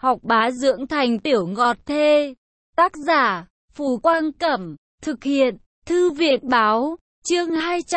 học bá dưỡng thành tiểu ngọt thê. Tác giả, Phù Quang Cẩm, thực hiện, Thư viện Báo, chương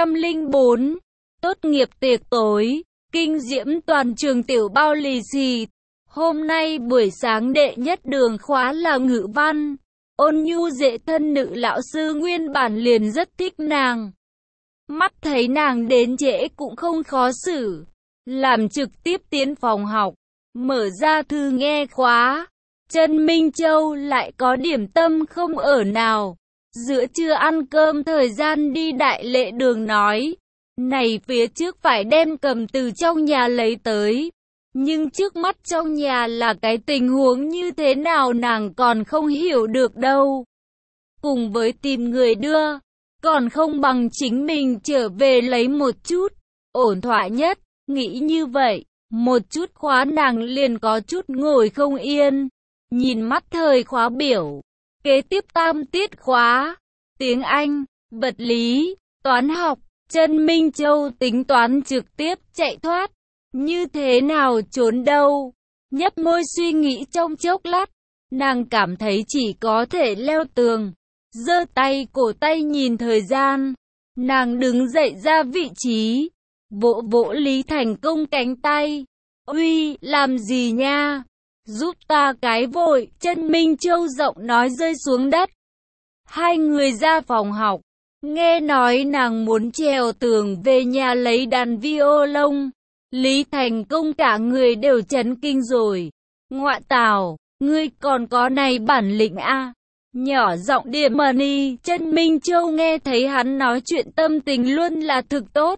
204, tốt nghiệp tiệc tối, kinh diễm toàn trường tiểu bao lì xì. Hôm nay buổi sáng đệ nhất đường khóa là ngữ văn. Ôn nhu dễ thân nữ lão sư nguyên bản liền rất thích nàng. Mắt thấy nàng đến trễ cũng không khó xử, làm trực tiếp tiến phòng học, mở ra thư nghe khóa. Trần Minh Châu lại có điểm tâm không ở nào. Giữa trưa ăn cơm thời gian đi Đại Lễ Đường nói, này phía trước phải đem cầm từ trong nhà lấy tới. Nhưng trước mắt trong nhà là cái tình huống như thế nào nàng còn không hiểu được đâu. Cùng với tìm người đưa, còn không bằng chính mình trở về lấy một chút, ổn thỏa nhất, nghĩ như vậy, một chút khóa nàng liền có chút ngồi không yên. Nhìn mắt thời khóa biểu, kế tiếp tam tiết khóa, tiếng Anh, vật lý, toán học, Trần Minh Châu tính toán trực tiếp chạy thoát. Như thế nào trốn đâu? Nhấp môi suy nghĩ trong chốc lát, nàng cảm thấy chỉ có thể leo tường. Giơ tay cổ tay nhìn thời gian, nàng đứng dậy ra vị trí, vỗ vỗ Lý Thành Công cánh tay. Uy, làm gì nha? Giúp ta cái vội, Trần Minh Châu giọng nói rơi xuống đất. Hai người ra phòng học, nghe nói nàng muốn trèo tường về nhà lấy đàn violon. Lý Thành Công cả người đều chấn kinh rồi. Ngoạ tào, ngươi còn có này bản lĩnh a? Nhỏ giọng điểm mani, Trần Minh Châu nghe thấy hắn nói chuyện tâm tình luôn là thực tốt.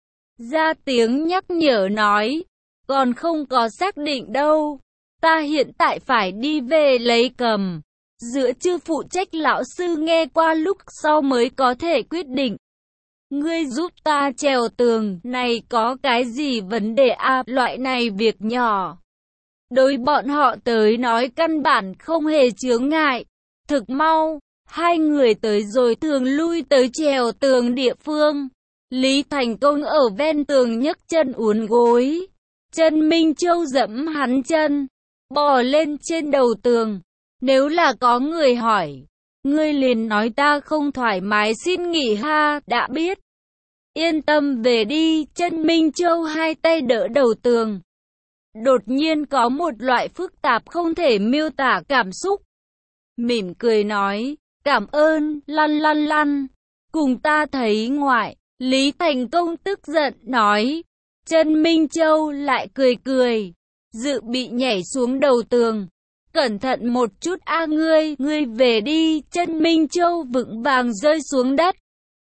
Ra tiếng nhắc nhở nói, còn không có xác định đâu. Ta hiện tại phải đi về lấy cầm. Giữa chưa phụ trách lão sư nghe qua lúc sau mới có thể quyết định. Ngươi giúp ta trèo tường, này có cái gì vấn đề à, loại này việc nhỏ. Đối bọn họ tới nói căn bản không hề chướng ngại. Thực mau, hai người tới rồi thường lui tới trèo tường địa phương. Lý Thành Công ở ven tường nhấc chân uốn gối. Trần Minh Châu dẫm hắn chân, bò lên trên đầu tường. Nếu là có người hỏi, ngươi liền nói ta không thoải mái xin nghỉ ha, đã biết. Yên tâm về đi, Trần Minh Châu hai tay đỡ đầu tường. Đột nhiên có một loại phức tạp không thể miêu tả cảm xúc. Mỉm cười nói, cảm ơn, lăn lăn lăn, cùng ta thấy ngoại. Lý Thành Công tức giận nói. Trần Minh Châu lại cười cười, dự bị nhảy xuống đầu tường. Cẩn thận một chút a ngươi về đi. Trần Minh Châu vững vàng rơi xuống đất,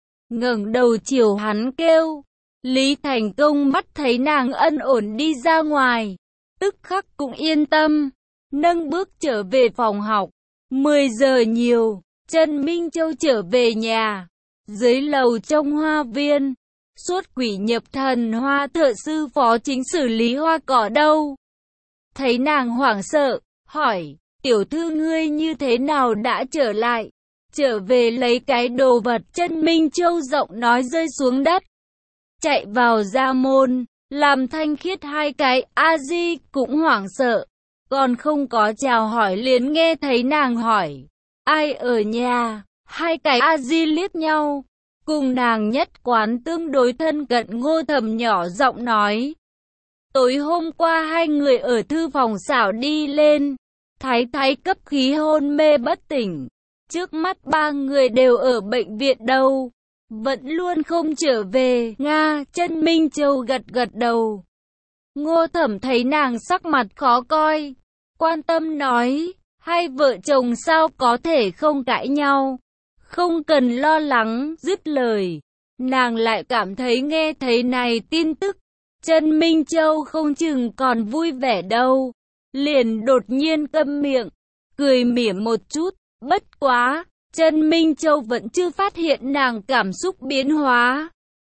ngẩng đầu chiều hắn kêu. Lý Thành Công mắt thấy nàng ân ổn đi ra ngoài, tức khắc cũng yên tâm, nâng bước trở về phòng học. 10 giờ nhiều, Trần Minh Châu trở về nhà. Dưới lầu trong hoa viên, Suốt Quỷ Nhập Thần Hoa thợ sư phó chính xử lý hoa cỏ đâu. Thấy nàng hoảng sợ, hỏi, tiểu thư ngươi như thế nào đã trở lại? Trở về lấy cái đồ vật. Trần Minh Châu giọng nói rơi xuống đất, chạy vào ra môn, làm Thanh Khiết hai cái a di cũng hoảng sợ, còn không có chào hỏi liền nghe thấy nàng hỏi, ai ở nhà? Hai cái a di liếc nhau, cùng nàng nhất quán tương đối thân cận Ngô Thẩm nhỏ giọng nói, tối hôm qua hai người ở thư phòng xảo đi lên, Thái Thái cấp khí hôn mê bất tỉnh. Trước mắt ba người đều ở bệnh viện đâu, vẫn luôn không trở về. Nga, Trần Minh Châu gật gật đầu. Ngô Thẩm thấy nàng sắc mặt khó coi, quan tâm nói, hai vợ chồng sao có thể không cãi nhau, không cần lo lắng. Dứt lời, nàng lại cảm thấy nghe thấy này tin tức, Trần Minh Châu không chừng còn vui vẻ đâu, liền đột nhiên câm miệng, cười mỉm một chút. Bất quá, Trần Minh Châu vẫn chưa phát hiện nàng cảm xúc biến hóa.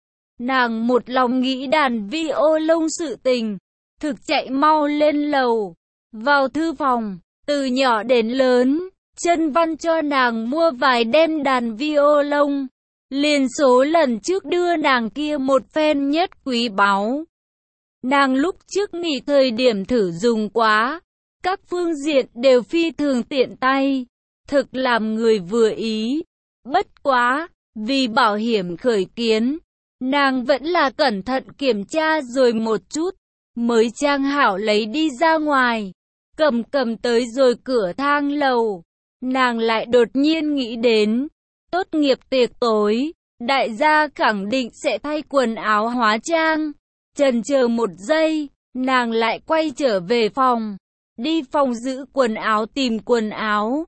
Nàng một lòng nghĩ đàn violon sự tình, thực chạy mau lên lầu, vào thư phòng, từ nhỏ đến lớn, Trần Văn cho nàng mua vài đem đàn violon, liền số lần trước đưa nàng kia một phen nhất quý báu. Nàng lúc trước nghỉ thời điểm thử dùng quá, các phương diện đều phi thường tiện tay, thực làm người vừa ý. Bất quá, vì bảo hiểm khởi kiến, nàng vẫn là cẩn thận kiểm tra rồi một chút, mới trang hảo lấy đi ra ngoài. Cầm tới rồi cửa thang lầu, nàng lại đột nhiên nghĩ đến, tốt nghiệp tiệc tối, đại gia khẳng định sẽ thay quần áo hóa trang. Chần chờ một giây, nàng lại quay trở về phòng, đi phòng giữ quần áo tìm quần áo.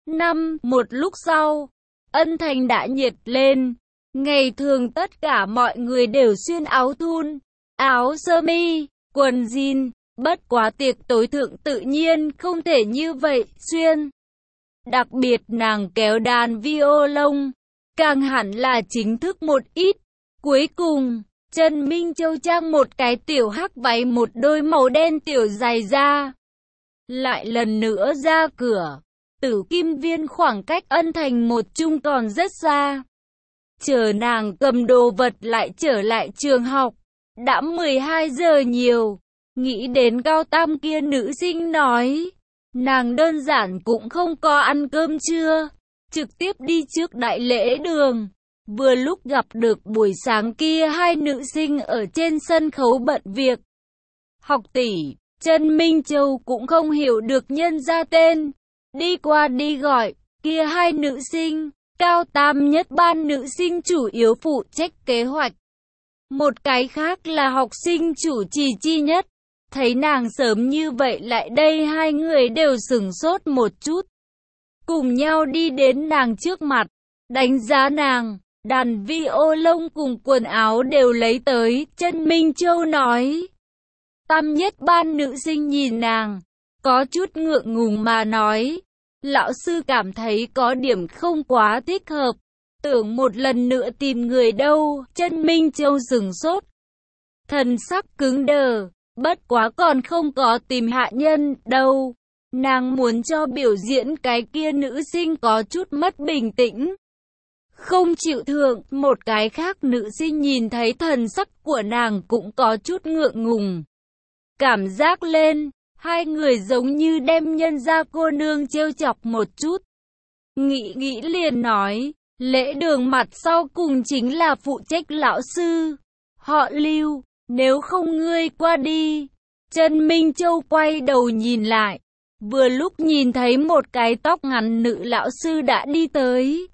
Một lúc sau, Ân Thành đã nhiệt lên. Ngày thường tất cả mọi người đều xuyên áo thun, áo sơ mi, quần jean, bất quá tiệc tối thượng tự nhiên không thể như vậy xuyên. Đặc biệt nàng kéo đàn violon, càng hẳn là chính thức một ít. Cuối cùng, Trần Minh Châu trang một cái tiểu hắc váy, một đôi màu đen tiểu giày da. Lại lần nữa ra cửa, Tử Kim Viên khoảng cách Ân Thành một chung còn rất xa. Chờ nàng cầm đồ vật lại trở lại trường học, đã 12 giờ nhiều. Nghĩ đến Cao Tam kia nữ sinh nói, nàng đơn giản cũng không có ăn cơm trưa, trực tiếp đi trước đại lễ đường. Vừa lúc gặp được buổi sáng kia hai nữ sinh ở trên sân khấu bận việc. Học tỷ, Trần Minh Châu cũng không hiểu được nhân ra tên, đi qua đi gọi, kia hai nữ sinh, Cao Tam nhất ban nữ sinh chủ yếu phụ trách kế hoạch. Một cái khác là học sinh chủ trì chi nhất. Thấy nàng sớm như vậy lại đây, hai người đều sửng sốt một chút. Cùng nhau đi đến nàng trước mặt, đánh giá nàng, đàn violon cùng quần áo đều lấy tới. Trần Minh Châu nói. Tam nhất ban nữ sinh nhìn nàng, có chút ngượng ngùng mà nói, lão sư cảm thấy có điểm không quá thích hợp, tưởng một lần nữa tìm người đâu. Trần Minh Châu sửng sốt, thần sắc cứng đờ, bất quá còn không có tìm hạ nhân đâu. Nàng muốn cho biểu diễn cái kia nữ sinh có chút mất bình tĩnh, không chịu thượng. Một cái khác nữ sinh nhìn thấy thần sắc của nàng cũng có chút ngượng ngùng, cảm giác lên, hai người giống như đem nhân gia cô nương trêu chọc một chút. Nghĩ liền nói, lễ đường mặt sau cùng chính là phụ trách lão sư, họ Lưu, nếu không ngươi qua đi. Trần Minh Châu quay đầu nhìn lại, vừa lúc nhìn thấy một cái tóc ngắn nữ lão sư đã đi tới.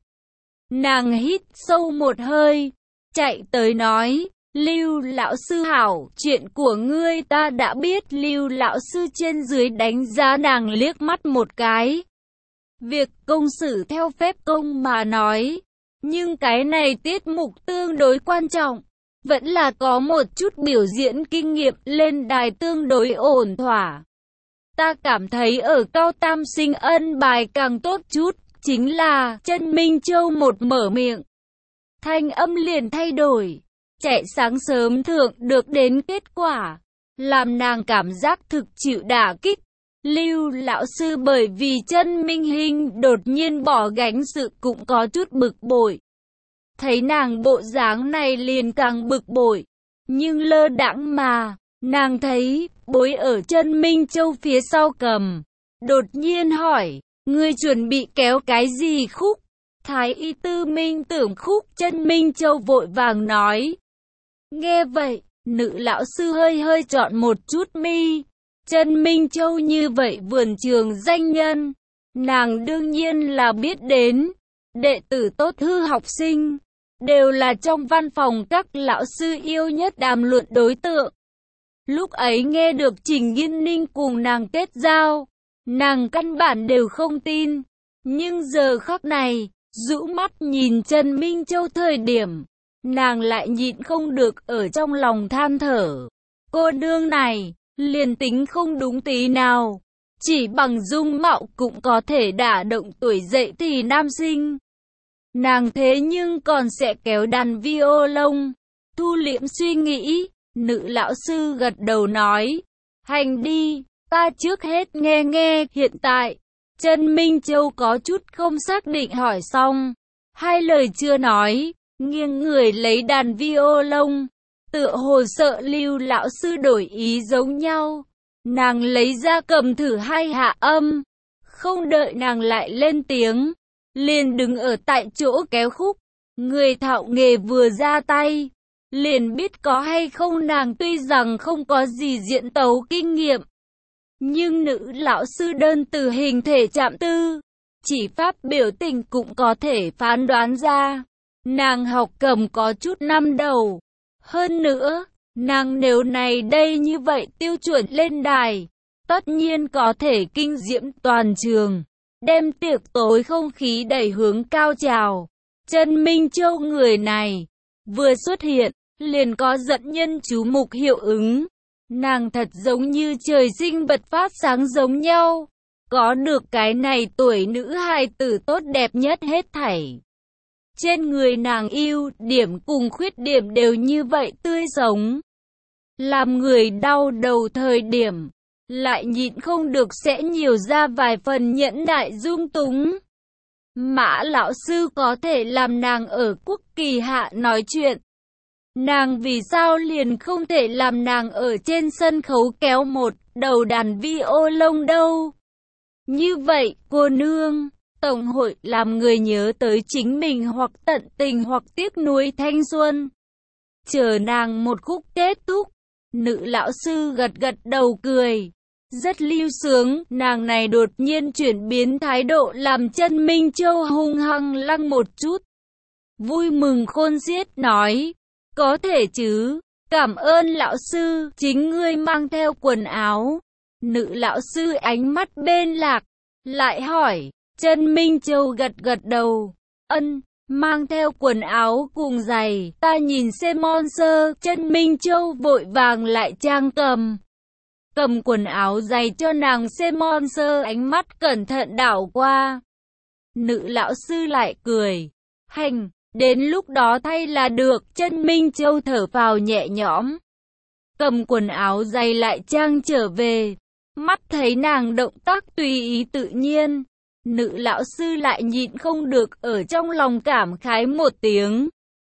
Nàng hít sâu một hơi, chạy tới nói, Lưu lão sư hảo, chuyện của ngươi ta đã biết. Lưu lão sư trên dưới đánh giá nàng liếc mắt một cái. Việc công xử theo phép công mà nói, nhưng cái này tiết mục tương đối quan trọng, vẫn là có một chút biểu diễn kinh nghiệm lên đài tương đối ổn thỏa. Ta cảm thấy ở Cao Tam sinh ân bài càng tốt chút. Chính là, Trần Minh Châu một mở miệng, thanh âm liền thay đổi. Chạy sáng sớm thượng được đến kết quả, làm nàng cảm giác thực chịu đả kích. Lưu lão sư bởi vì Trần Minh Hinh đột nhiên bỏ gánh sự cũng có chút bực bội. Thấy nàng bộ dáng này liền càng bực bội, nhưng lơ đãng mà, nàng thấy bối ở Trần Minh Châu phía sau cầm, đột nhiên hỏi, ngươi chuẩn bị kéo cái gì khúc? Thái y tư minh tưởng khúc. Trần Minh Châu vội vàng nói. Nghe vậy, nữ lão sư hơi chọn một chút mi. Trần Minh Châu như vậy vườn trường danh nhân, nàng đương nhiên là biết đến. Đệ tử tốt hư học sinh, đều là trong văn phòng các lão sư yêu nhất đàm luận đối tượng. Lúc ấy nghe được Trình Nghiên Ninh cùng nàng kết giao, nàng căn bản đều không tin. Nhưng giờ khắc này, rũ mắt nhìn Trần Minh Châu thời điểm, nàng lại nhịn không được ở trong lòng than thở. Cô nương này, liền tính không đúng tí nào, chỉ bằng dung mạo cũng có thể đả động tuổi dậy thì nam sinh. Nàng thế nhưng còn sẽ kéo đàn violon. Thu liễm suy nghĩ, nữ lão sư gật đầu nói, hành đi, ta trước hết nghe. Hiện tại, Trần Minh Châu có chút không xác định hỏi xong, hai lời chưa nói, nghiêng người lấy đàn violon, tựa hồ sợ Lưu lão sư đổi ý giống nhau. Nàng lấy ra cầm thử hai hạ âm, không đợi nàng lại lên tiếng, liền đứng ở tại chỗ kéo khúc. Người thạo nghề vừa ra tay, liền biết có hay không. Nàng tuy rằng không có gì diễn tấu kinh nghiệm, nhưng nữ lão sư đơn từ hình thể chạm tư, chỉ pháp biểu tình cũng có thể phán đoán ra. Nàng học cầm có chút năm đầu. Hơn nữa, nàng nếu này đây như vậy tiêu chuẩn lên đài, tất nhiên có thể kinh diễm toàn trường, đem tiệc tối không khí đẩy hướng cao trào. Trần Minh Châu người này, vừa xuất hiện, liền có dẫn nhân chú mục hiệu ứng. Nàng thật giống như trời sinh bật phát sáng giống nhau. Có được cái này tuổi nữ hài tử tốt đẹp nhất hết thảy. Trên người nàng ưu điểm cùng khuyết điểm đều như vậy tươi sống. Làm người đau đầu thời điểm, lại nhịn không được sẽ nhiều ra vài phần nhẫn nại dung túng. Mã lão sư có thể làm nàng ở quốc kỳ hạ nói chuyện. Nàng vì sao liền không thể làm nàng ở trên sân khấu kéo một đầu đàn vi ô lông đâu? Như vậy, cô nương, tổng hội làm người nhớ tới chính mình hoặc tận tình hoặc tiếc nuối thanh xuân. Chờ nàng một khúc kết thúc, nữ lão sư gật gật đầu cười. Rất lưu sướng, nàng này đột nhiên chuyển biến thái độ làm Trần Minh Châu hung hăng lăng một chút. Vui mừng khôn xiết nói, có thể chứ, cảm ơn lão sư, chính ngươi mang theo quần áo. Nữ lão sư ánh mắt bên lạc, lại hỏi, Trần Minh Châu gật gật đầu, ân, mang theo quần áo cùng giày, ta nhìn xem monster. Trần Minh Châu vội vàng lại trang cầm quần áo giày cho nàng xem monster, ánh mắt cẩn thận đảo qua. Nữ lão sư lại cười, hành, đến lúc đó thay là được. Trần Minh Châu thở phào nhẹ nhõm, cầm quần áo giày lại trang trở về. Mắt thấy nàng động tác tùy ý tự nhiên, nữ lão sư lại nhịn không được ở trong lòng cảm khái một tiếng.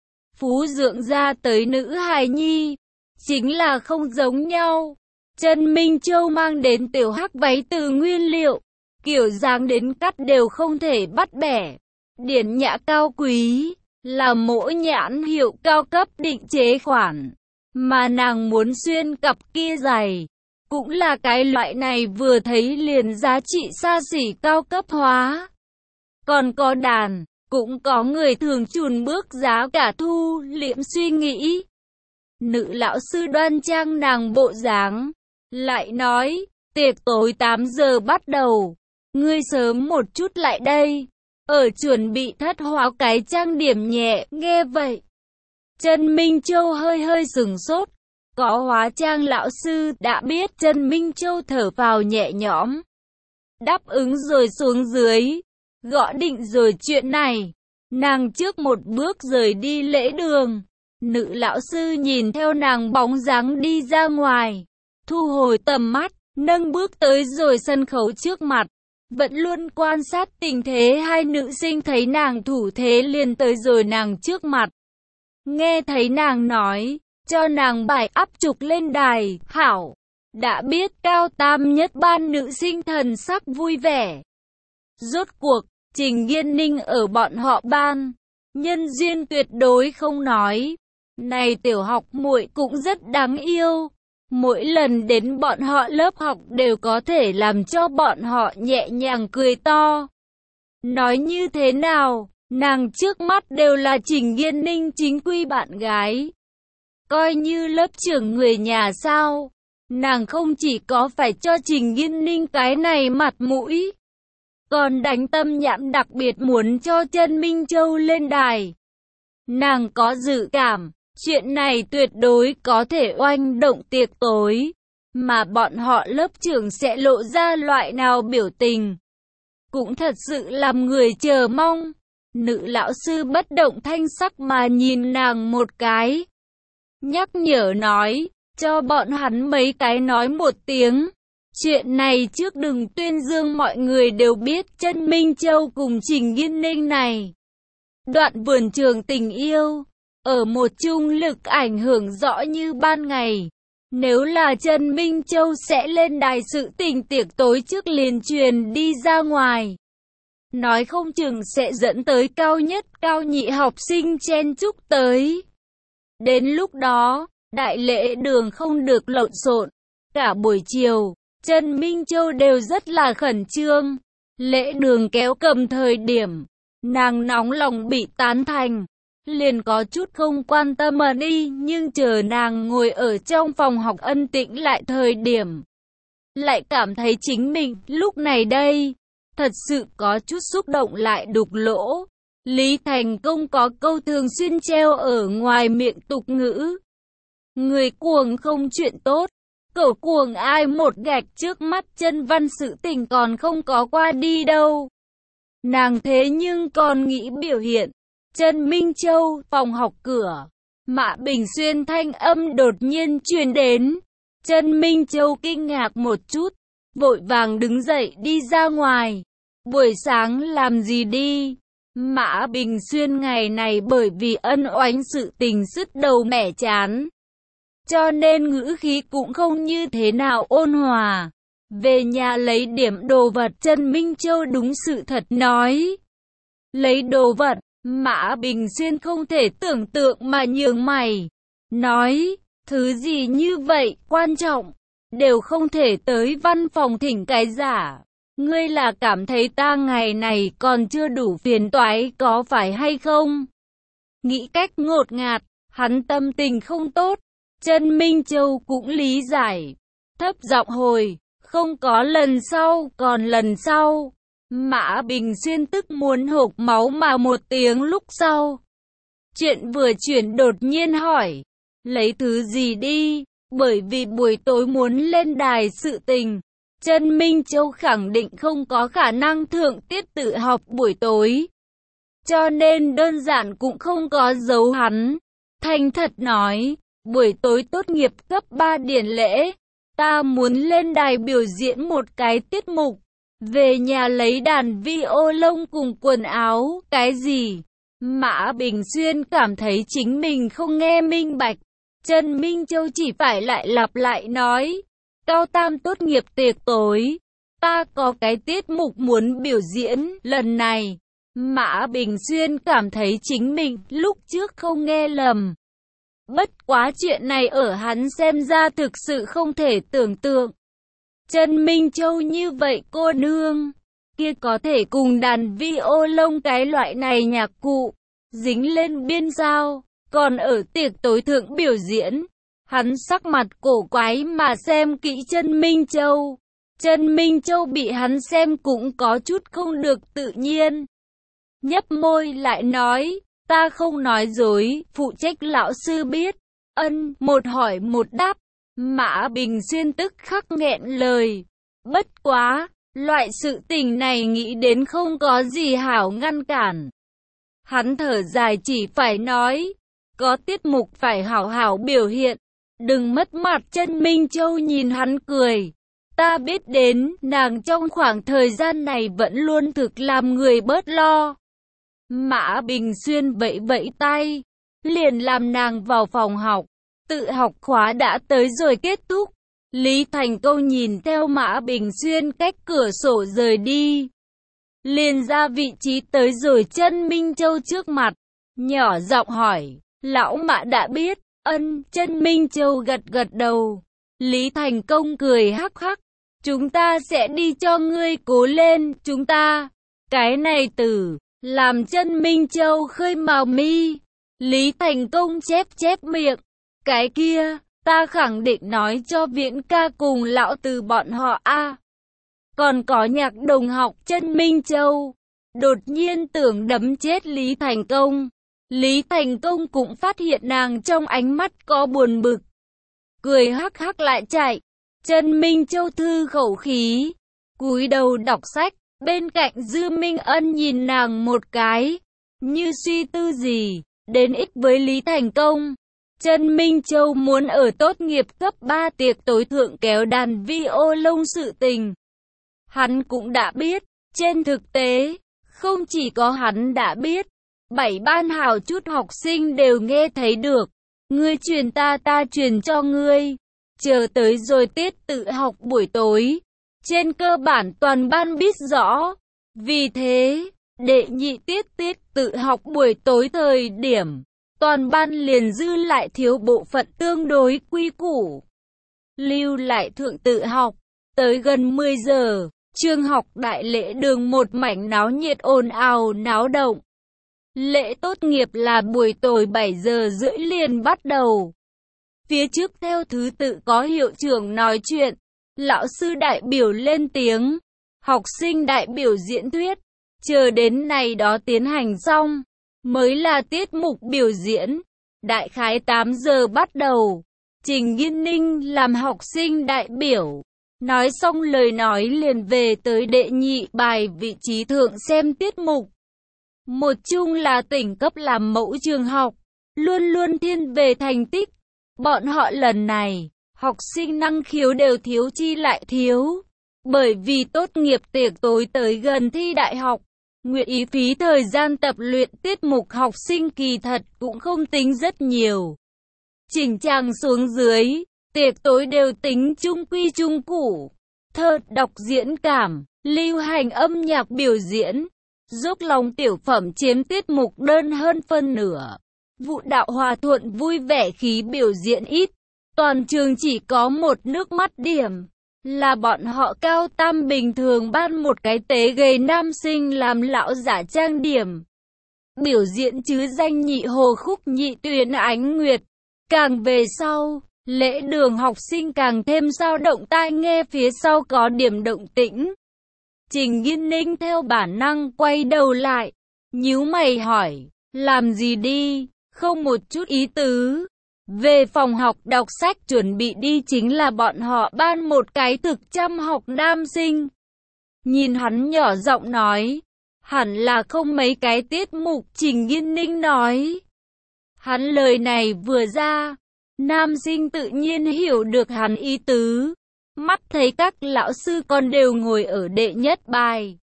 Phú dưỡng ra tới nữ hài nhi, chính là không giống nhau. Trần Minh Châu mang đến tiểu hắc váy từ nguyên liệu, kiểu dáng đến cắt đều không thể bắt bẻ. Điển nhã cao quý, là mỗi nhãn hiệu cao cấp định chế khoản, mà nàng muốn xuyên cặp kia giày. Cũng là cái loại này vừa thấy liền giá trị xa xỉ cao cấp hóa. Còn có đàn, cũng có người thường chùn bước giá cả thu liễm suy nghĩ. Nữ lão sư đoan trang nàng bộ dáng, lại nói, tiệc tối 8 giờ bắt đầu, ngươi sớm một chút lại đây, ở chuẩn bị thất hóa cái trang điểm nhẹ. Nghe vậy, Trần Minh Châu hơi sửng sốt. Có hóa trang lão sư đã biết. Trần Minh Châu thở phào nhẹ nhõm, đáp ứng rồi xuống dưới, gõ định rồi chuyện này. Nàng trước một bước rời đi lễ đường. Nữ lão sư nhìn theo nàng bóng dáng đi ra ngoài, thu hồi tầm mắt, nâng bước tới rồi sân khấu trước mặt. Vẫn luôn quan sát tình thế, hai nữ sinh thấy nàng thủ thế liền tới rồi nàng trước mặt. Nghe thấy nàng nói, cho nàng bài áp trục lên đài. Hảo, đã biết. Cao tam nhất ban nữ sinh thần sắc vui vẻ. Rốt cuộc, Trình Yên Ninh ở bọn họ ban, nhân duyên tuyệt đối không nói. Này tiểu học muội cũng rất đáng yêu. Mỗi lần đến bọn họ lớp học đều có thể làm cho bọn họ nhẹ nhàng cười to. Nói như thế nào, nàng trước mắt đều là Trình Yên Ninh chính quy bạn gái. Coi như lớp trưởng người nhà sao, nàng không chỉ có phải cho Trình Yên Ninh cái này mặt mũi, còn đánh tâm nhãn đặc biệt muốn cho Trần Minh Châu lên đài. Nàng có dự cảm, chuyện này tuyệt đối có thể oanh động tiệc tối, mà bọn họ lớp trưởng sẽ lộ ra loại nào biểu tình. Cũng thật sự làm người chờ mong. Nữ lão sư bất động thanh sắc mà nhìn nàng một cái, nhắc nhở nói, cho bọn hắn mấy cái nói một tiếng. Chuyện này trước đừng tuyên dương, mọi người đều biết Trần Minh Châu cùng Trình Yên Ninh này. Đoạn vườn trường tình yêu, ở một chung lực ảnh hưởng rõ như ban ngày. Nếu là Trần Minh Châu sẽ lên đài, sự tình tiệc tối trước liền truyền đi ra ngoài. Nói không chừng sẽ dẫn tới cao nhất, cao nhị học sinh chen chúc tới. Đến lúc đó, đại lễ đường không được lộn xộn. Cả buổi chiều, Trần Minh Châu đều rất là khẩn trương. Lễ đường kéo cầm thời điểm, nàng nóng lòng bị tán thành, liền có chút không quan tâm đi, nhưng chờ nàng ngồi ở trong phòng học ân tĩnh lại thời điểm, lại cảm thấy chính mình lúc này đây, thật sự có chút xúc động lại đục lỗ. Lý Thành Công có câu thường xuyên treo ở ngoài miệng tục ngữ. Người cuồng không chuyện tốt, cẩu cuồng ai một gạch trước mắt, chân văn sự tình còn không có qua đi đâu. Nàng thế nhưng còn nghĩ biểu hiện. Trần Minh Châu, phòng học cửa, Mã Bình Xuyên thanh âm đột nhiên truyền đến. Trần Minh Châu kinh ngạc một chút, vội vàng đứng dậy đi ra ngoài. Buổi sáng làm gì đi? Mã Bình Xuyên ngày này bởi vì ân oánh sự tình sứt đầu mẻ chán, cho nên ngữ khí cũng không như thế nào ôn hòa. Về nhà lấy điểm đồ vật, Trần Minh Châu đúng sự thật nói. Lấy đồ vật, Mã Bình Xuyên không thể tưởng tượng mà nhướng mày. Nói, thứ gì như vậy, quan trọng, đều không thể tới văn phòng thỉnh cái giả. Ngươi là cảm thấy ta ngày này còn chưa đủ phiền toái có phải hay không? Nghĩ cách ngột ngạt, hắn tâm tình không tốt. Trần Minh Châu cũng lý giải. Thấp giọng hồi, không có lần sau, còn lần sau. Mã Bình Xuyên tức muốn hộc máu mà một tiếng lúc sau. Chuyện vừa chuyển đột nhiên hỏi, lấy thứ gì đi, bởi vì buổi tối muốn lên đài sự tình. Trần Minh Châu khẳng định không có khả năng thượng tiết tự học buổi tối, cho nên đơn giản cũng không có giấu hắn. Thành thật nói, buổi tối tốt nghiệp cấp 3 điển lễ, ta muốn lên đài biểu diễn một cái tiết mục. Về nhà lấy đàn vi ô lông cùng quần áo, cái gì? Mã Bình Xuyên cảm thấy chính mình không nghe minh bạch. Trần Minh Châu chỉ phải lại lặp lại nói, cao tam tốt nghiệp tiệc tối, ta có cái tiết mục muốn biểu diễn lần này. Mã Bình Xuyên cảm thấy chính mình lúc trước không nghe lầm. Bất quá chuyện này ở hắn xem ra thực sự không thể tưởng tượng. Trần Minh Châu như vậy cô nương, kia có thể cùng đàn vi ô lông cái loại này nhạc cụ, dính lên biên sao, còn ở tiệc tối thượng biểu diễn. Hắn sắc mặt cổ quái mà xem kỹ Trần Minh Châu. Trần Minh Châu bị hắn xem cũng có chút không được tự nhiên. Nhấp môi lại nói, ta không nói dối, phụ trách lão sư biết. Ân, một hỏi một đáp. Mã Bình Xuyên tức khắc nghẹn lời. Bất quá, loại sự tình này nghĩ đến không có gì hảo ngăn cản. Hắn thở dài chỉ phải nói, có tiết mục phải hảo hảo biểu hiện, đừng mất mặt. Trần Minh Châu nhìn hắn cười. Ta biết đến, nàng trong khoảng thời gian này vẫn luôn thực làm người bớt lo. Mã Bình Xuyên vẫy vẫy tay, liền làm nàng vào phòng học. Tự học khóa đã tới rồi kết thúc. Lý Thành Công nhìn theo Mã Bình Xuyên cách cửa sổ rời đi, liền ra vị trí tới rồi Trần Minh Châu trước mặt, nhỏ giọng hỏi, lão Mã đã biết. Ân. Trần Minh Châu gật gật đầu. Lý Thành Công cười hắc hắc, chúng ta sẽ đi cho ngươi cố lên. Chúng ta, cái này từ làm Trần Minh Châu khơi mào mi. Lý Thành Công chép chép miệng, cái kia, ta khẳng định nói cho Viễn ca cùng lão Từ bọn họ a. Còn có Nhạc đồng học. Trần Minh Châu đột nhiên tưởng đấm chết Lý Thành Công. Lý Thành Công cũng phát hiện nàng trong ánh mắt có buồn bực, cười hắc hắc lại chạy. Trần Minh Châu thư khẩu khí, cúi đầu đọc sách. Bên cạnh Dư Minh Ân nhìn nàng một cái, như suy tư gì, đến ích với Lý Thành Công. Trần Minh Châu muốn ở tốt nghiệp cấp 3 tiệc tối thượng kéo đàn vi ô lông sự tình, hắn cũng đã biết. Trên thực tế, không chỉ có hắn đã biết, 7 ban hảo chút học sinh đều nghe thấy được. Ngươi truyền ta, ta truyền cho ngươi. Chờ tới rồi tiết tự học buổi tối, trên cơ bản toàn ban biết rõ. Vì thế, đệ nhị tiết tự học buổi tối thời điểm, toàn ban liền dư lại thiếu bộ phận tương đối quy củ. Lưu lại thượng tự học, tới gần 10 giờ, trường học Đại Lễ Đường một mảnh náo nhiệt ồn ào náo động. Lễ tốt nghiệp là buổi tối 7 giờ rưỡi liền bắt đầu. Phía trước theo thứ tự có hiệu trưởng nói chuyện, lão sư đại biểu lên tiếng, học sinh đại biểu diễn thuyết, chờ đến này đó tiến hành xong, mới là tiết mục biểu diễn. Đại khái 8 giờ bắt đầu, Trình Nghiên Ninh làm học sinh đại biểu, nói xong lời nói liền về tới đệ nhị bài vị trí thượng xem tiết mục. Một chung là tỉnh cấp làm mẫu trường học, luôn luôn thiên về thành tích. Bọn họ lần này, học sinh năng khiếu đều thiếu chi lại thiếu. Bởi vì tốt nghiệp tiệc tối tới gần thi đại học, nguyện ý phí thời gian tập luyện tiết mục học sinh kỳ thật cũng không tính rất nhiều. Chỉnh trang xuống dưới, tiệc tối đều tính trung quy trung củ. Thơ, đọc diễn cảm, lưu hành âm nhạc biểu diễn, dốc lòng tiểu phẩm chiếm tiết mục đơn hơn phân nửa. Vũ đạo hòa thuận vui vẻ khí biểu diễn ít. Toàn trường chỉ có một nước mắt điểm, là bọn họ Cao Tam bình thường ban một cái tế gầy nam sinh làm lão giả trang điểm. Biểu diễn chứ danh nhị hồ khúc nhị tuyền ánh nguyệt. Càng về sau, lễ đường học sinh càng thêm dao động tai nghe phía sau có điểm động tĩnh. Trình Nghiên Ninh theo bản năng quay đầu lại, nhíu mày hỏi, làm gì đi, không một chút ý tứ. Về phòng học đọc sách chuẩn bị đi chính là bọn họ ban một cái thực chăm học nam sinh. Nhìn hắn nhỏ giọng nói, hẳn là không mấy cái tiết mục. Trình Nghiên Ninh nói. Hắn lời này vừa ra, nam sinh tự nhiên hiểu được hắn ý tứ. Mắt thấy các lão sư còn đều ngồi ở đệ nhất bài.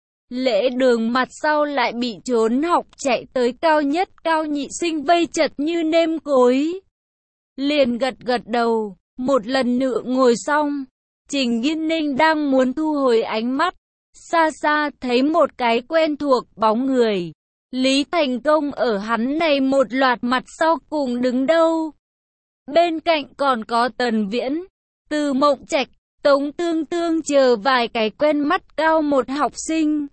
Lễ đường mặt sau lại bị trốn học chạy tới cao nhất cao nhị sinh vây chật như nêm cối. Liền gật gật đầu, một lần nữa ngồi xong. Trình Nghiên Ninh đang muốn thu hồi ánh mắt, xa xa thấy một cái quen thuộc bóng người. Lý Thành Công ở hắn này một loạt mặt sau cùng đứng đâu. Bên cạnh còn có Tần Viễn, Từ Mộng Trạch, Tống Tương Tương chờ vài cái quen mắt cao một học sinh.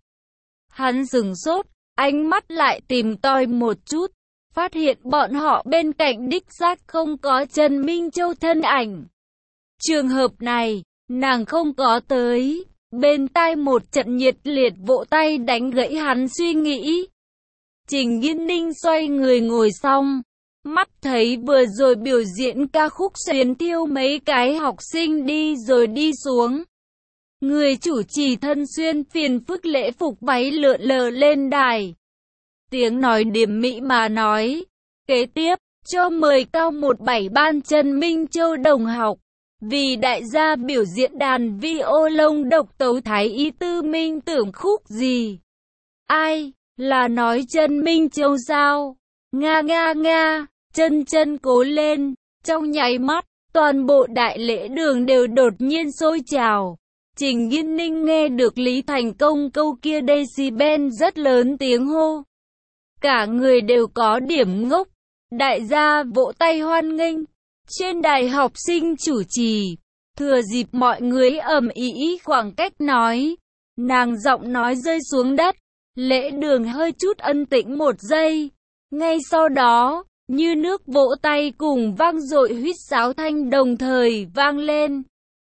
Hắn dừng sốt, ánh mắt lại tìm tòi một chút, phát hiện bọn họ bên cạnh đích xác không có Trần Minh Châu thân ảnh. Trường hợp này, nàng không có tới, bên tai một trận nhiệt liệt vỗ tay đánh gãy hắn suy nghĩ. Trình Nghiên Ninh xoay người ngồi xong, mắt thấy vừa rồi biểu diễn ca khúc xuyến thiêu mấy cái học sinh đi rồi đi xuống. Người chủ trì thân xuyên phiền phức lễ phục váy lượn lờ lên đài. Tiếng nói điềm mỹ mà nói, kế tiếp, cho mời cao 17 ban Trần Minh Châu đồng học. Vì đại gia biểu diễn đàn vi ô lông độc tấu Thái Y Tư Minh tưởng khúc gì? Ai? Là nói Trần Minh Châu sao? Nga nga nga, chân chân cố lên. Trong nháy mắt, toàn bộ đại lễ đường đều đột nhiên sôi trào. Trình Nghiên Ninh nghe được Lý Thành Công câu kia decibel rất lớn tiếng hô. Cả người đều có điểm ngốc. Đại gia vỗ tay hoan nghênh. Trên đài học sinh chủ trì, thừa dịp mọi người ầm ĩ khoảng cách nói. Nàng giọng nói rơi xuống đất. Lễ đường hơi chút ân tĩnh một giây. Ngay sau đó, như nước vỗ tay cùng vang dội huýt sáo thanh đồng thời vang lên.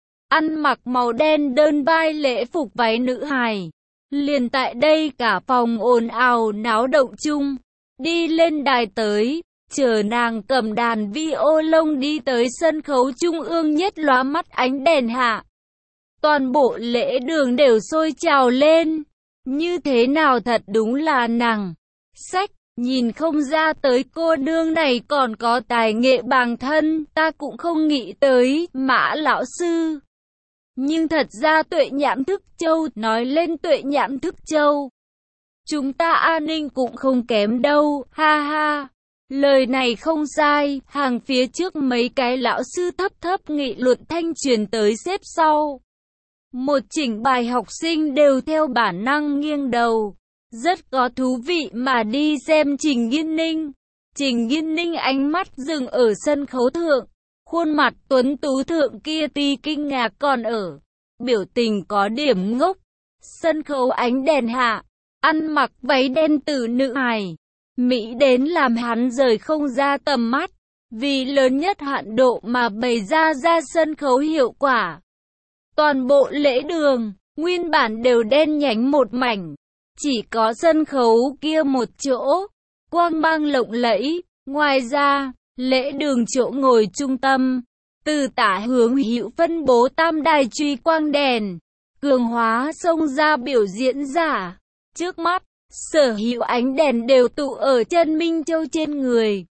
Ăn mặc màu đen đơn vai lễ phục váy nữ hài. Liền tại đây cả phòng ồn ào náo động chung. Đi lên đài tới, chờ nàng cầm đàn vi ô lông đi tới sân khấu trung ương nhất lóa mắt ánh đèn hạ. Toàn bộ lễ đường đều sôi trào lên. Như thế nào thật đúng là nàng. Sách, nhìn không ra tới cô nương này còn có tài nghệ bằng thân, ta cũng không nghĩ tới, Mã lão sư. Nhưng thật ra Tuệ Nhãn Thức Châu, nói lên Tuệ Nhãn Thức Châu. Chúng ta an ninh cũng không kém đâu, ha ha. Lời này không sai, hàng phía trước mấy cái lão sư thấp thấp nghị luận thanh truyền tới xếp sau. Một chỉnh bài học sinh đều theo bản năng nghiêng đầu. Rất có thú vị mà đi xem Trình Nghiên Ninh. Trình Nghiên Ninh ánh mắt dừng ở sân khấu thượng. Khuôn mặt tuấn tú thượng kia tuy kinh ngạc còn ở. Biểu tình có điểm ngốc. Sân khấu ánh đèn hạ. Ăn mặc váy đen từ nữ hài. Mỹ đến làm hắn rời không ra tầm mắt. Vì lớn nhất hạn độ mà bày ra sân khấu hiệu quả. Toàn bộ lễ đường, nguyên bản đều đen nhánh một mảnh. Chỉ có sân khấu kia một chỗ, quang mang lộng lẫy. Ngoài ra, lễ đường chỗ ngồi trung tâm, từ tả hướng hữu phân bố tam đài truy quang đèn, cường hóa xông ra biểu diễn giả. Trước mắt, sở hữu ánh đèn đều tụ ở chân Minh Châu trên người.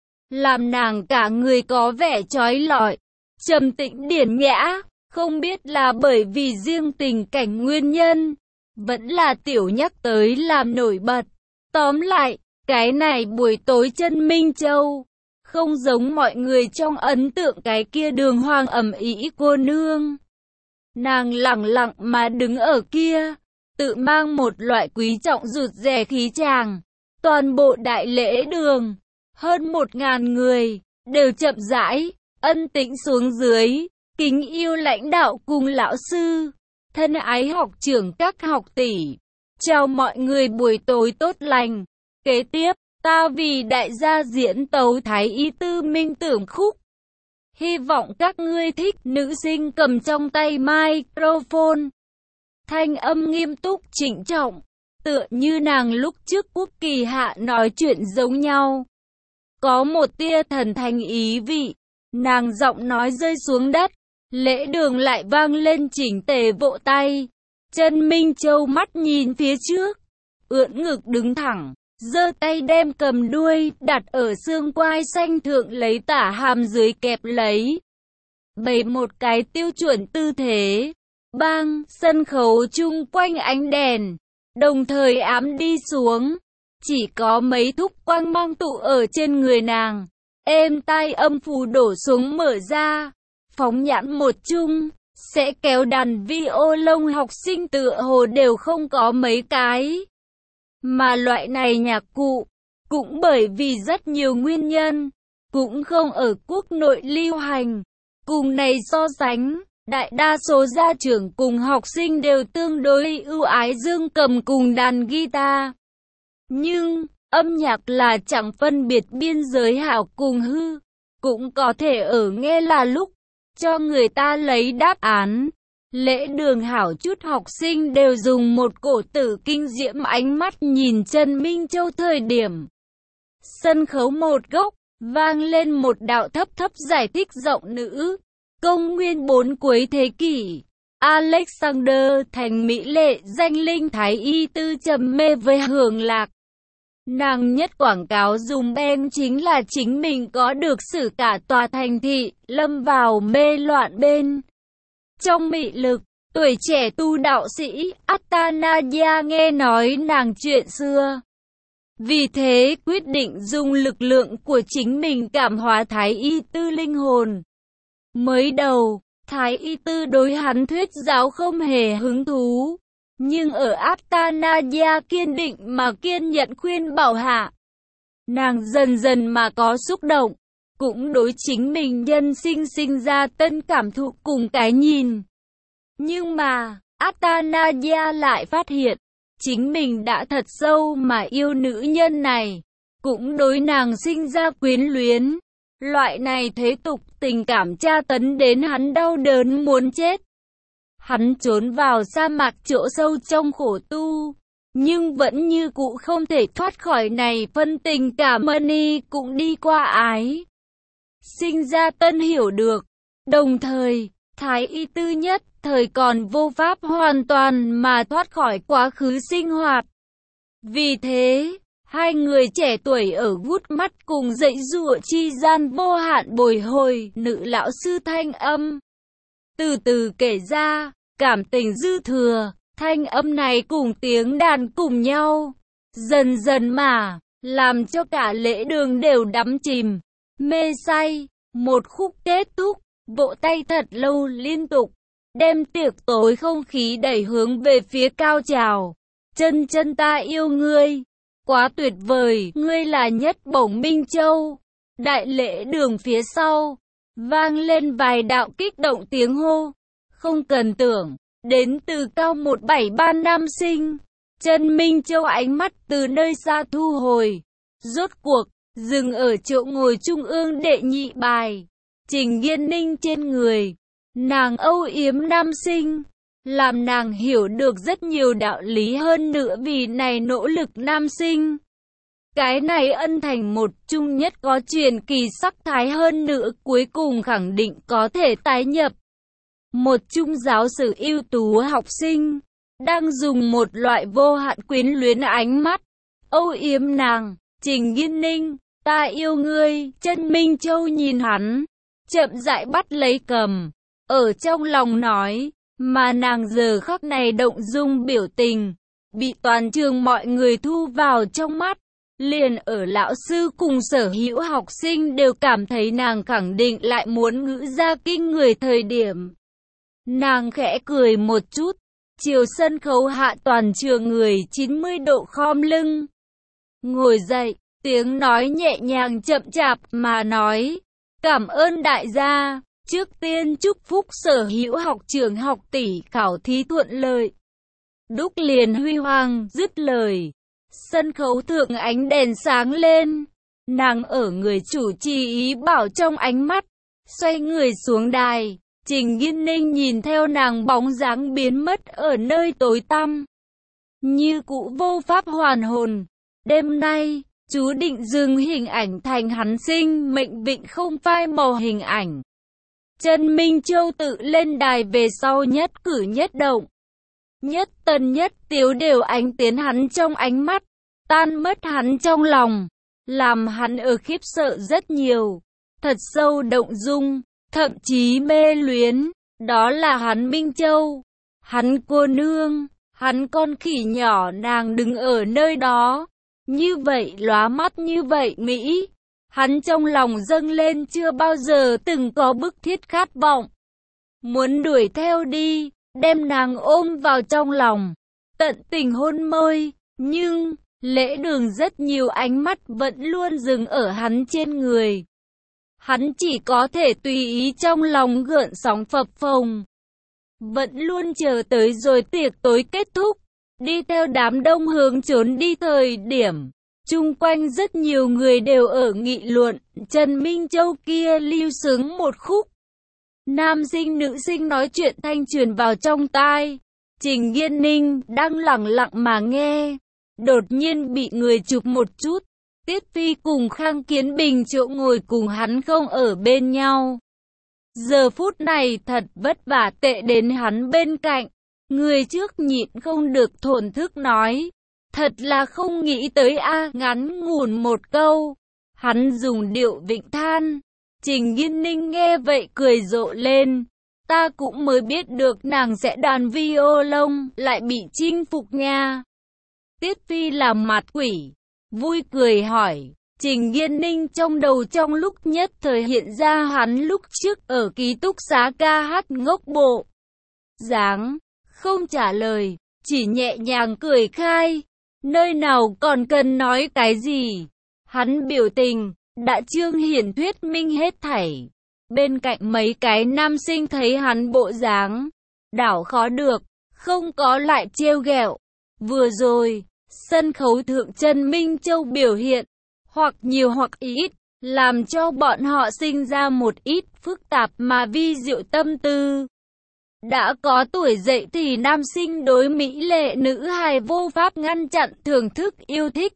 Làm nàng cả người có vẻ chói lọi, trầm tĩnh điển nhã. Không biết là bởi vì riêng tình cảnh nguyên nhân, vẫn là tiểu nhắc tới làm nổi bật. Tóm lại, cái này buổi tối chân Minh Châu, không giống mọi người trong ấn tượng cái kia đường hoàng ẩm ý cô nương. Nàng lẳng lặng mà đứng ở kia, tự mang một loại quý trọng rụt rè khí chàng. Toàn bộ đại lễ đường, hơn 1000 người, đều chậm rãi, ân tĩnh xuống dưới. Kính yêu lãnh đạo cùng lão sư, thân ái học trưởng các học tỷ. Chào mọi người buổi tối tốt lành. Kế tiếp, ta vì đại gia diễn tấu Thái Y Tư Minh Tưởng khúc. Hy vọng các ngươi thích. Nữ sinh cầm trong tay microphone. Thanh âm nghiêm túc trịnh trọng, tựa như nàng lúc trước Quốc Kỳ Hạ nói chuyện giống nhau. Có một tia thần thánh ý vị, nàng giọng nói rơi xuống đất. Lễ đường lại vang lên chỉnh tề vỗ tay. Chân Minh Châu mắt nhìn phía trước, ưỡn ngực đứng thẳng, giơ tay đem cầm đuôi đặt ở xương quai xanh thượng lấy tả hàm dưới kẹp lấy. Bày một cái tiêu chuẩn tư thế. Bang, sân khấu chung quanh ánh đèn, đồng thời ám đi xuống. Chỉ có mấy thúc quang mang tụ ở trên người nàng. Êm tai âm phù đổ xuống mở ra. Phóng nhãn một chung, sẽ kéo đàn vi ô lông học sinh tựa hồ đều không có mấy cái. Mà loại này nhạc cụ, cũng bởi vì rất nhiều nguyên nhân, cũng không ở quốc nội lưu hành. Cùng này so sánh, đại đa số gia trưởng cùng học sinh đều tương đối ưu ái dương cầm cùng đàn guitar. Nhưng, âm nhạc là chẳng phân biệt biên giới hảo cùng hư, cũng có thể ở nghe là lúc. Cho người ta lấy đáp án. Lễ đường hảo chút học sinh đều dùng một cổ tử kinh diễm ánh mắt nhìn chân Minh Châu thời điểm. Sân khấu một góc, vang lên một đạo thấp thấp giải thích giọng nữ. Công nguyên 4 cuối thế kỷ, Alexander thành mỹ lệ danh linh Thái Y Tư trầm mê với hưởng lạc. Nàng nhất quảng cáo dùng beng chính là chính mình có được xử cả tòa thành thị, lâm vào mê loạn bên. Trong mị lực, tuổi trẻ tu đạo sĩ Athanaya nghe nói nàng chuyện xưa. Vì thế quyết định dùng lực lượng của chính mình cảm hóa Thái Y Tư linh hồn. Mới đầu, Thái Y Tư đối hắn thuyết giáo không hề hứng thú. Nhưng ở Athanaya kiên định mà kiên nhẫn khuyên bảo hạ, nàng dần dần mà có xúc động, cũng đối chính mình nhân sinh sinh ra tân cảm thụ cùng cái nhìn. Nhưng mà, Athanaya lại phát hiện, chính mình đã thật sâu mà yêu nữ nhân này, cũng đối nàng sinh ra quyến luyến. Loại này thế tục tình cảm tra tấn đến hắn đau đớn muốn chết. Hắn trốn vào sa mạc chỗ sâu trong khổ tu, nhưng vẫn như cũ không thể thoát khỏi này phân tình cảm. Mani cũng đi qua ái, sinh ra tân hiểu được. Đồng thời, Thái Y Tư nhất thời còn vô pháp hoàn toàn mà thoát khỏi quá khứ sinh hoạt. Vì thế, hai người trẻ tuổi ở gút mắt cùng dãy dụa chi gian vô hạn bồi hồi. Nữ lão sư thanh âm từ từ kể ra, cảm tình dư thừa, thanh âm này cùng tiếng đàn cùng nhau, dần dần mà làm cho cả lễ đường đều đắm chìm, mê say. Một khúc kết thúc, vỗ tay thật lâu liên tục, đem tiệc tối không khí đẩy hướng về phía cao trào. Chân chân ta yêu ngươi, quá tuyệt vời, ngươi là nhất bổng Minh Châu. Đại lễ đường phía sau, vang lên vài đạo kích động tiếng hô. Không cần tưởng, đến từ cao 173 nam sinh. Chân Minh Châu ánh mắt từ nơi xa thu hồi. Rốt cuộc, dừng ở chỗ ngồi trung ương đệ nhị bài. Trình Nghiên Ninh trên người. Nàng âu yếm nam sinh, làm nàng hiểu được rất nhiều đạo lý hơn nữa vì này nỗ lực nam sinh. Cái này ân thành một chung nhất có truyền kỳ sắc thái hơn nữa cuối cùng khẳng định có thể tái nhập. Một trung giáo sử ưu tú học sinh, đang dùng một loại vô hạn quyến luyến ánh mắt, âu yếm nàng. Trình Nghiên Ninh, ta yêu ngươi. Chân Minh Châu nhìn hắn, chậm rãi bắt lấy cầm, ở trong lòng nói, mà nàng giờ khắc này động dung biểu tình, bị toàn trường mọi người thu vào trong mắt. Liền ở lão sư cùng sở hữu học sinh đều cảm thấy nàng khẳng định lại muốn ngữ ra kinh người thời điểm. Nàng khẽ cười một chút, chiều sân khấu hạ toàn trường người 90 độ khom lưng. Ngồi dậy, tiếng nói nhẹ nhàng chậm chạp mà nói, cảm ơn đại gia, trước tiên chúc phúc sở hữu học trưởng học tỷ khảo thí thuận lợi. Đúc liền huy hoàng dứt lời. Sân khấu thượng ánh đèn sáng lên, nàng ở người chủ trì ý bảo trong ánh mắt, xoay người xuống đài. Trình Nghiên Ninh nhìn theo nàng bóng dáng biến mất ở nơi tối tăm, như cũ vô pháp hoàn hồn. Đêm nay, chú định dừng hình ảnh thành hắn sinh mệnh vịnh không phai màu hình ảnh. Chân Minh Châu tự lên đài về sau nhất cử nhất động, nhất tần nhất tiếu đều ánh tiến hắn trong ánh mắt, tan mất hắn trong lòng, làm hắn ở khiếp sợ rất nhiều, thật sâu động dung, thậm chí mê luyến. Đó là hắn Minh Châu, hắn cô nương, hắn con khỉ nhỏ, nàng đứng ở nơi đó, như vậy lóa mắt, như vậy mỹ. Hắn trong lòng dâng lên chưa bao giờ từng có bức thiết khát vọng, muốn đuổi theo đi, đem nàng ôm vào trong lòng, tận tình hôn môi. Nhưng lễ đường rất nhiều ánh mắt vẫn luôn dừng ở hắn trên người. Hắn chỉ có thể tùy ý trong lòng gợn sóng phập phồng, vẫn luôn chờ tới rồi tiệc tối kết thúc, đi theo đám đông hướng trốn đi thời điểm. Chung quanh rất nhiều người đều ở nghị luận, Trần Minh Châu kia lưu sướng một khúc. Nam sinh nữ sinh nói chuyện thanh truyền vào trong tai. Trình Nghiên Ninh đang lẳng lặng mà nghe, đột nhiên bị người chụp một chút. Tiết Phi cùng Khang Kiến Bình chỗ ngồi cùng hắn không ở bên nhau. Giờ phút này thật vất vả tệ đến hắn bên cạnh. Người trước nhịn không được thổn thức nói, thật là không nghĩ tới a, ngắn ngủn một câu, hắn dùng điệu vịnh than. Trình Nghiên Ninh nghe vậy cười rộ lên, ta cũng mới biết được nàng sẽ đàn violon, lại bị chinh phục nha. Tiết Phi làm mặt quỷ, vui cười hỏi. Trình Nghiên Ninh trong đầu trong lúc nhất thời hiện ra hắn lúc trước ở ký túc xá ca hát ngốc bộ dáng, không trả lời, chỉ nhẹ nhàng cười khai. Nơi nào còn cần nói cái gì, hắn biểu tình đã chương hiển thuyết minh hết thảy. Bên cạnh mấy cái nam sinh thấy hắn bộ dáng đảo khó được, không có lại trêu ghẹo. Vừa rồi sân khấu thượng Trần Minh Châu biểu hiện, hoặc nhiều hoặc ít, làm cho bọn họ sinh ra một ít phức tạp mà vi diệu tâm tư. Đã có tuổi dậy thì nam sinh đối mỹ lệ nữ hài vô pháp ngăn chặn thưởng thức yêu thích.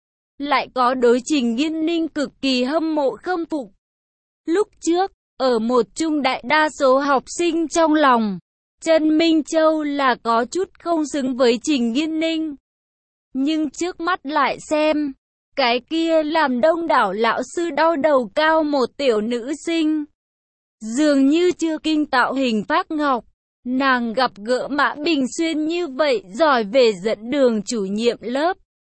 Lại có đối Trình Nghiên Ninh cực kỳ hâm mộ khâm phục. Lúc trước, ở một chung đại đa số học sinh trong lòng, Trần Minh Châu là có chút không xứng với Trình Nghiên Ninh. Nhưng trước mắt lại xem, cái kia làm đông đảo lão sư đau đầu cao một tiểu nữ sinh, dường như chưa kinh tạo hình phác ngọc. Nàng gặp gỡ Mã Bình Xuyên như vậy giỏi về dẫn đường chủ nhiệm lớp,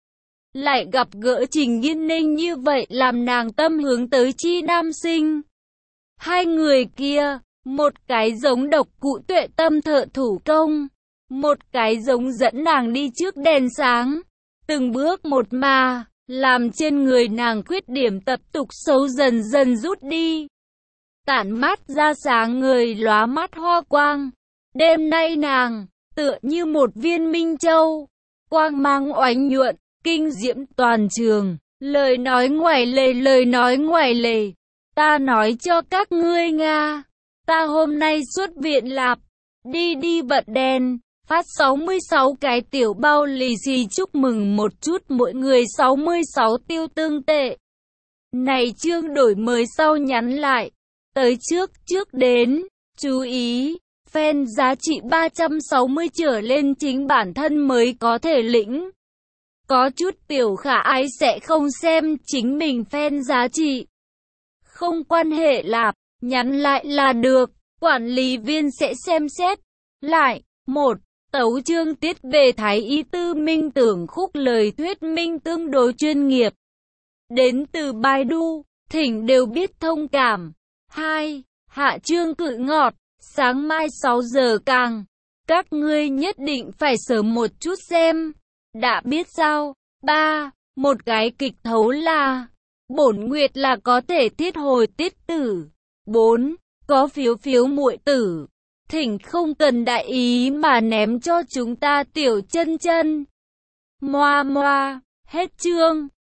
lại gặp gỡ Trình Nghiên Ninh như vậy làm nàng tâm hướng tới Chi Nam Sinh. Hai người kia, một cái giống Độc Cụ Tuệ Tâm thợ thủ công, một cái giống dẫn nàng đi trước đèn sáng, từng bước một mà, làm trên người nàng khuyết điểm tập tục xấu dần dần rút đi. Tản mát ra sáng người lóa mắt hoa quang. Đêm nay nàng, tựa như một viên minh châu, quang mang oánh nhuận, kinh diễm toàn trường, lời nói ngoài lề. Ta nói cho các ngươi Nga, ta hôm nay xuất viện lạp, đi bật đèn, phát 66 cái tiểu bao lì xì chúc mừng một chút mỗi người 66 tiêu tương tệ. Này chương đổi mới sau nhắn lại, tới trước đến, chú ý, fan giá trị 360 trở lên chính bản thân mới có thể lĩnh. Có chút tiểu khả ái sẽ không xem chính mình fan giá trị. Không quan hệ lạp, nhắn lại là được, quản lý viên sẽ xem xét. Lại, 1. Tấu chương tiết về Thái Y Tư minh tưởng khúc lời thuyết minh tương đối chuyên nghiệp. Đến từ Baidu, thỉnh đều biết thông cảm. 2. Hạ chương cự ngọt, sáng mai 6 giờ càng. Các ngươi nhất định phải sớm một chút xem. Đã biết sao? 3. Một cái kịch thấu là bổn nguyệt là có thể thiết hồi tiết tử. 4. Có phiếu muội tử. Thỉnh không cần đại ý mà ném cho chúng ta tiểu chân. Moa, hết chương.